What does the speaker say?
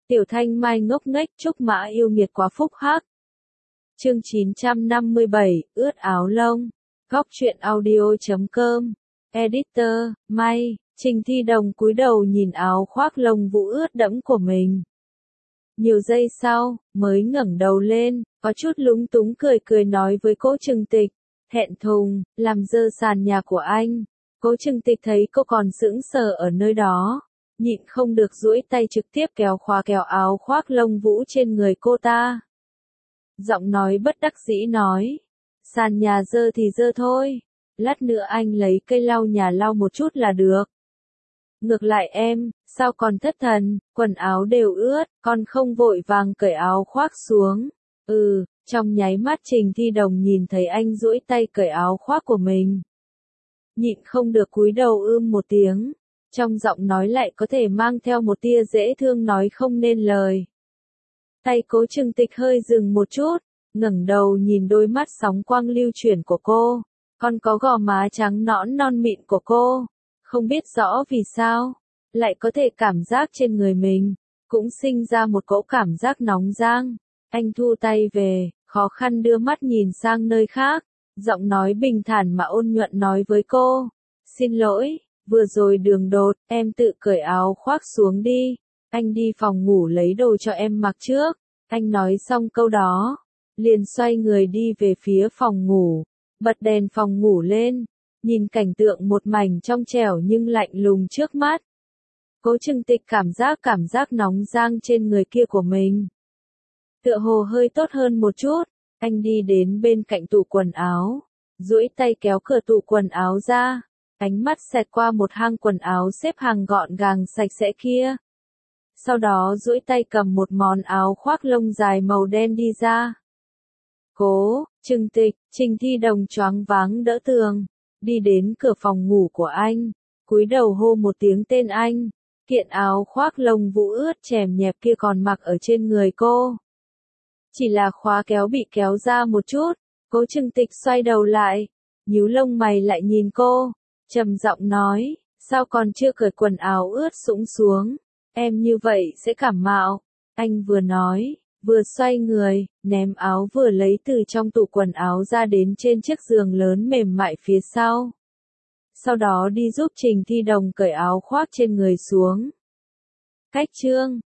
Tiểu Thanh Mai ngốc nghếch, Trúc Mã yêu nghiệt quá phúc hắc. Chương 957, ướt áo lông. Góc truyện audio.com. Editor, May. Trình Thi Đồng cúi đầu nhìn áo khoác lông vũ ướt đẫm của mình. Nhiều giây sau, mới ngẩng đầu lên, có chút lúng túng cười nói với Cố Trừng Tịch, thẹn thùng, làm dơ sàn nhà của anh. Cố Trừng Tịch thấy cô còn sững sờ ở nơi đó, nhịn không được duỗi tay trực tiếp kéo áo khoác lông vũ trên người cô ta. Giọng nói bất đắc dĩ nói, sàn nhà dơ thì dơ thôi, lát nữa anh lấy cây lau nhà lau một chút là được. Ngược lại em, sao còn thất thần, quần áo đều ướt, con không vội vàng cởi áo khoác xuống. Trong nháy mắt Trình Thi Đồng nhìn thấy anh duỗi tay cởi áo khoác của mình. Nhịn không được cúi đầu một tiếng, trong giọng nói lại có thể mang theo một tia dễ thương nói không nên lời. Tay Cố Trừng Tịch hơi dừng một chút, ngẩng đầu nhìn đôi mắt sóng quang lưu chuyển của cô, còn có gò má trắng nõn non mịn của cô. Không biết rõ vì sao, lại có thể cảm giác trên người mình, cũng sinh ra một cỗ cảm giác nóng rang. Anh thu tay về, khó khăn đưa mắt nhìn sang nơi khác, giọng nói bình thản mà ôn nhuận nói với cô. Xin lỗi, vừa rồi đường đột, em tự cởi áo khoác xuống đi, anh đi phòng ngủ lấy đồ cho em mặc trước. Anh nói xong câu đó, liền xoay người đi về phía phòng ngủ, bật đèn phòng ngủ lên. Nhìn cảnh tượng một mảnh trong trẻo nhưng lạnh lùng trước mắt. Cố Trừng Tịch cảm giác nóng rang trên người kia của mình. Tựa hồ hơi tốt hơn một chút, anh đi đến bên cạnh tủ quần áo, duỗi tay kéo cửa tủ quần áo ra, ánh mắt xẹt qua một hang quần áo xếp hàng gọn gàng sạch sẽ kia. Sau đó duỗi tay cầm một món áo khoác lông dài màu đen đi ra. Cố Trừng Tịch, Trình Thi Đồng choáng váng đỡ tường. Đi đến cửa phòng ngủ của anh, cúi đầu hô một tiếng tên anh, kiện áo khoác lông vũ ướt chèm nhẹp kia còn mặc ở trên người cô. Chỉ là khóa kéo bị kéo ra một chút, Cố Trừng Tịch xoay đầu lại, nhíu lông mày lại nhìn cô, trầm giọng nói, sao còn chưa cởi quần áo ướt sũng xuống, em như vậy sẽ cảm mạo. Anh vừa nói, vừa xoay người, ném áo vừa lấy từ trong tủ quần áo ra đến trên chiếc giường lớn mềm mại phía sau. Sau đó đi giúp Trình Thi Đồng cởi áo khoác trên người xuống. Cách chương